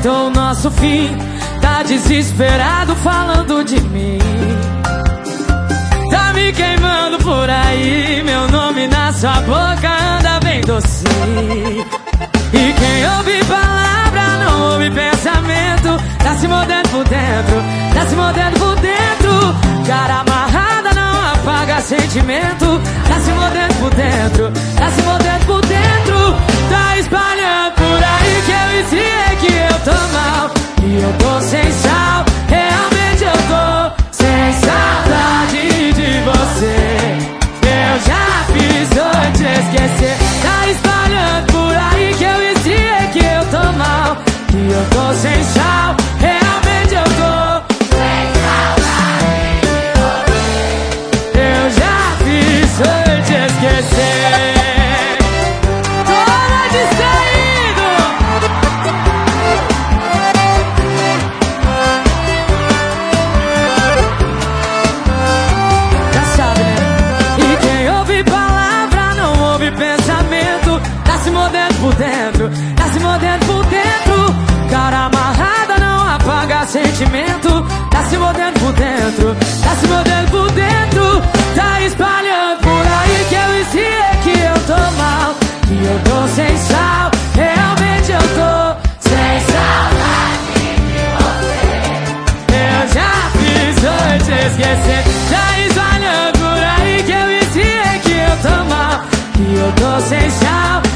decretou o nosso fim. Tá desesperado falando de mim. Tá me queimando por aí. Meu nome na sua boca anda bem docinho. E quem ouve palavra não ouve pensamento. Tá se mordendo por dentro, tá se mordendo por dentro. Cara amarrada não apaga sentimento. Tá se mordendo por dentro, tá se mordendo por dentro. Tá espalhando por aí que eu ensinei que eu tô mal. E eu tô sem sal, realmente eu tô sem saudade de você. Eu já fiz eu te esquecer. Tá espalhando por aí que eu ensinei que eu tô mal. E eu tô sem sal, realmente eu tô sem saudade de você. Eu já fiz eu te esquecer. Toda distraído. Já sabe, né? E quem ouve palavra não ouve pensamento. Tá se mordendo por dentro, tá se mordendo por dentro. Cara amarrada não apaga sentimento. Tá se mordendo por dentro, tá se mordendo por dentro. Tá espalhando por aí que eu ensinei que eu tô mal. E eu tô sem sal, realmente eu tô sem saudade de você. Eu já fiz eu te esquecer. Tá espalhando por aí que eu ensinei que eu tô mal. E eu tô sem sal.